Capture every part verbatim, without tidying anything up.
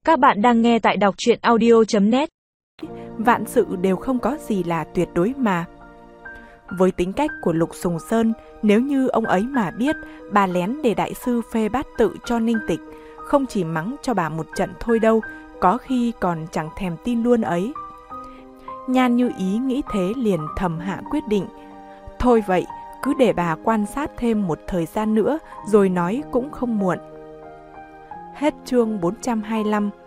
Các bạn đang nghe tại đọc truyện audio chấm net. Vạn sự đều không có gì là tuyệt đối mà. Với tính cách của Lục Sùng Sơn, nếu như ông ấy mà biết bà lén để đại sư phê bát tự cho Ninh Tịch, không chỉ mắng cho bà một trận thôi đâu, có khi còn chẳng thèm tin luôn ấy. Nhan Như Ý nghĩ thế liền thầm hạ quyết định. Thôi vậy, cứ để bà quan sát thêm một thời gian nữa rồi nói cũng không muộn. Hết chương bốn trăm hai mươi lăm.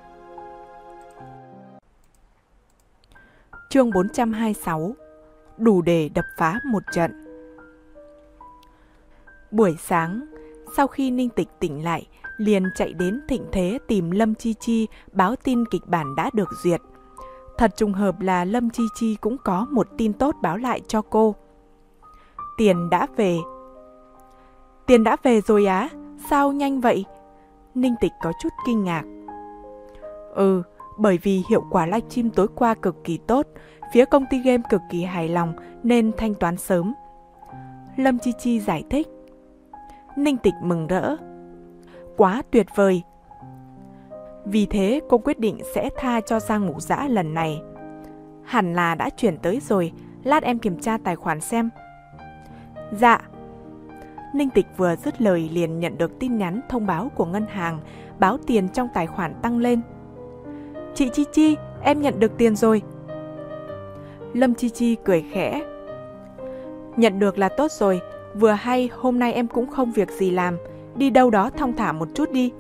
Chương bốn trăm hai mươi sáu. Đủ để đập phá một trận. Buổi sáng, sau khi Ninh Tịch tỉnh lại, liền chạy đến Thịnh Thế tìm Lâm Chi Chi báo tin kịch bản đã được duyệt. Thật trùng hợp là Lâm Chi Chi cũng có một tin tốt báo lại cho cô. Tiền đã về. Tiền đã về rồi á? Sao nhanh vậy? Ninh Tịch có chút kinh ngạc. Ừ, bởi vì hiệu quả livestream tối qua cực kỳ tốt, phía công ty game cực kỳ hài lòng nên thanh toán sớm. Lâm Chi Chi giải thích. Ninh Tịch mừng rỡ. Quá tuyệt vời. Vì thế cô quyết định sẽ tha cho Giang Ngũ Dã lần này. Hẳn là đã chuyển tới rồi, lát em kiểm tra tài khoản xem. Dạ. Ninh Tịch vừa dứt lời liền nhận được tin nhắn thông báo của ngân hàng, báo tiền trong tài khoản tăng lên. Chị Chi Chi, em nhận được tiền rồi. Lâm Chi Chi cười khẽ. Nhận được là tốt rồi, vừa hay hôm nay em cũng không việc gì làm, đi đâu đó thong thả một chút đi.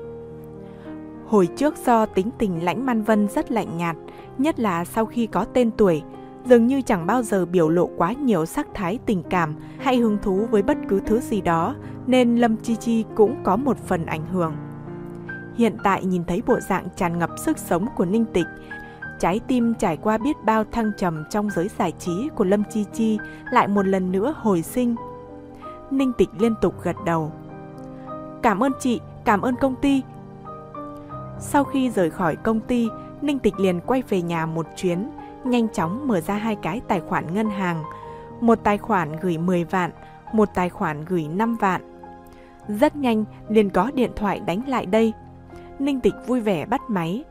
Hồi trước do tính tình Lãnh Man Vân rất lạnh nhạt, nhất là sau khi có tên tuổi, dường như chẳng bao giờ biểu lộ quá nhiều sắc thái tình cảm hay hứng thú với bất cứ thứ gì đó, nên Lâm Chi Chi cũng có một phần ảnh hưởng. Hiện tại nhìn thấy bộ dạng tràn ngập sức sống của Ninh Tịch, trái tim trải qua biết bao thăng trầm trong giới giải trí của Lâm Chi Chi lại một lần nữa hồi sinh. Ninh Tịch liên tục gật đầu. Cảm ơn chị, cảm ơn công ty. Sau khi rời khỏi công ty, Ninh Tịch liền quay về nhà một chuyến, nhanh chóng mở ra hai cái tài khoản ngân hàng. Một tài khoản gửi mười vạn, một tài khoản gửi năm vạn. Rất nhanh liền có điện thoại đánh lại đây. Ninh Tịch vui vẻ bắt máy.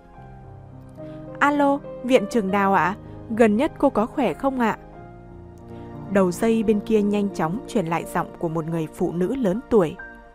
Alo, viện trưởng Đào ạ, gần nhất cô có khỏe không ạ? Đầu dây bên kia nhanh chóng truyền lại giọng của một người phụ nữ lớn tuổi.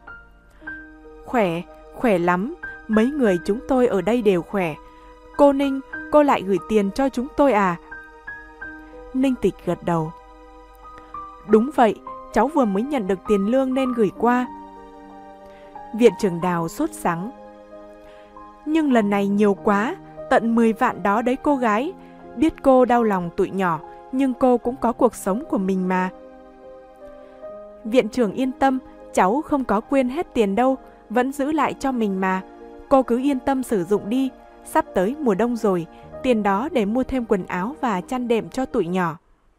Khỏe, khỏe lắm, mấy người chúng tôi ở đây đều khỏe. Cô Ninh, cô lại gửi tiền cho chúng tôi à? Ninh Tịch gật đầu. Đúng vậy, cháu vừa mới nhận được tiền lương nên gửi qua. Viện trưởng Đào sốt sắng. Nhưng lần này nhiều quá, tận mười vạn đó đấy cô gái. Biết cô đau lòng tụi nhỏ, nhưng cô cũng có cuộc sống của mình mà. Viện trưởng yên tâm, cháu không có quên hết tiền đâu, vẫn giữ lại cho mình mà. Cô cứ yên tâm sử dụng đi, sắp tới mùa đông rồi, tiền đó để mua thêm quần áo và chăn đệm cho tụi nhỏ.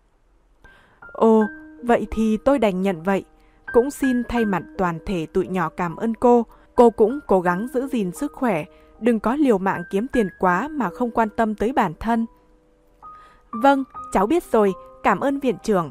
Ồ, vậy thì tôi đành nhận vậy. Cũng xin thay mặt toàn thể tụi nhỏ cảm ơn cô. Cô cũng cố gắng giữ gìn sức khỏe, đừng có liều mạng kiếm tiền quá mà không quan tâm tới bản thân. Vâng, cháu biết rồi, cảm ơn viện trưởng.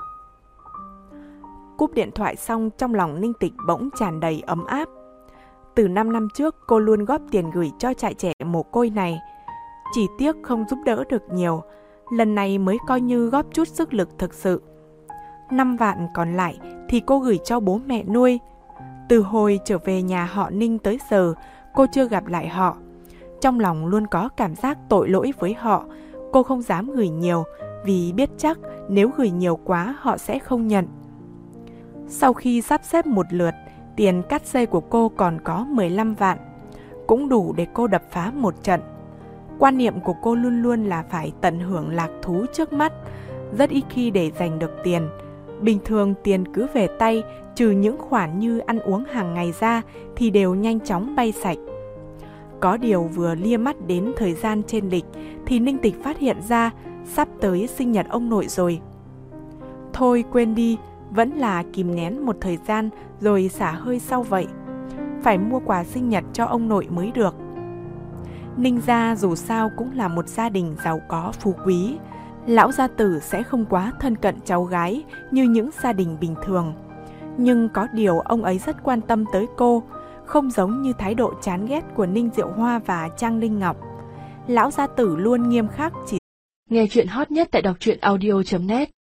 Cúp điện thoại xong, trong lòng Ninh Tịch bỗng tràn đầy ấm áp. Từ năm năm trước cô luôn góp tiền gửi cho trại trẻ mồ côi này. Chỉ tiếc không giúp đỡ được nhiều, lần này mới coi như góp chút sức lực thực sự. Năm vạn còn lại thì cô gửi cho bố mẹ nuôi. Từ hồi trở về nhà họ Ninh tới giờ, cô chưa gặp lại họ. Trong lòng luôn có cảm giác tội lỗi với họ. Cô không dám gửi nhiều, vì biết chắc nếu gửi nhiều quá họ sẽ không nhận. Sau khi sắp xếp một lượt, tiền cắt xê của cô còn có mười lăm vạn, cũng đủ để cô đập phá một trận. Quan niệm của cô luôn luôn là phải tận hưởng lạc thú trước mắt, rất ít khi để dành được tiền. Bình thường tiền cứ về tay, trừ những khoản như ăn uống hàng ngày ra thì đều nhanh chóng bay sạch. Có điều vừa lia mắt đến thời gian trên lịch thì Ninh Tịch phát hiện ra sắp tới sinh nhật ông nội rồi. Thôi quên đi, vẫn là kìm nén một thời gian rồi xả hơi sau vậy. Phải mua quà sinh nhật cho ông nội mới được. Ninh gia dù sao cũng là một gia đình giàu có phú quý. Lão gia tử sẽ không quá thân cận cháu gái như những gia đình bình thường. Nhưng có điều ông ấy rất quan tâm tới cô. không giống như thái độ chán ghét của Ninh Diệu Hoa và Trang Linh Ngọc. Lão gia tử luôn nghiêm khắc chỉ. Nghe chuyện hot nhất tại đọc truyện audio chấm net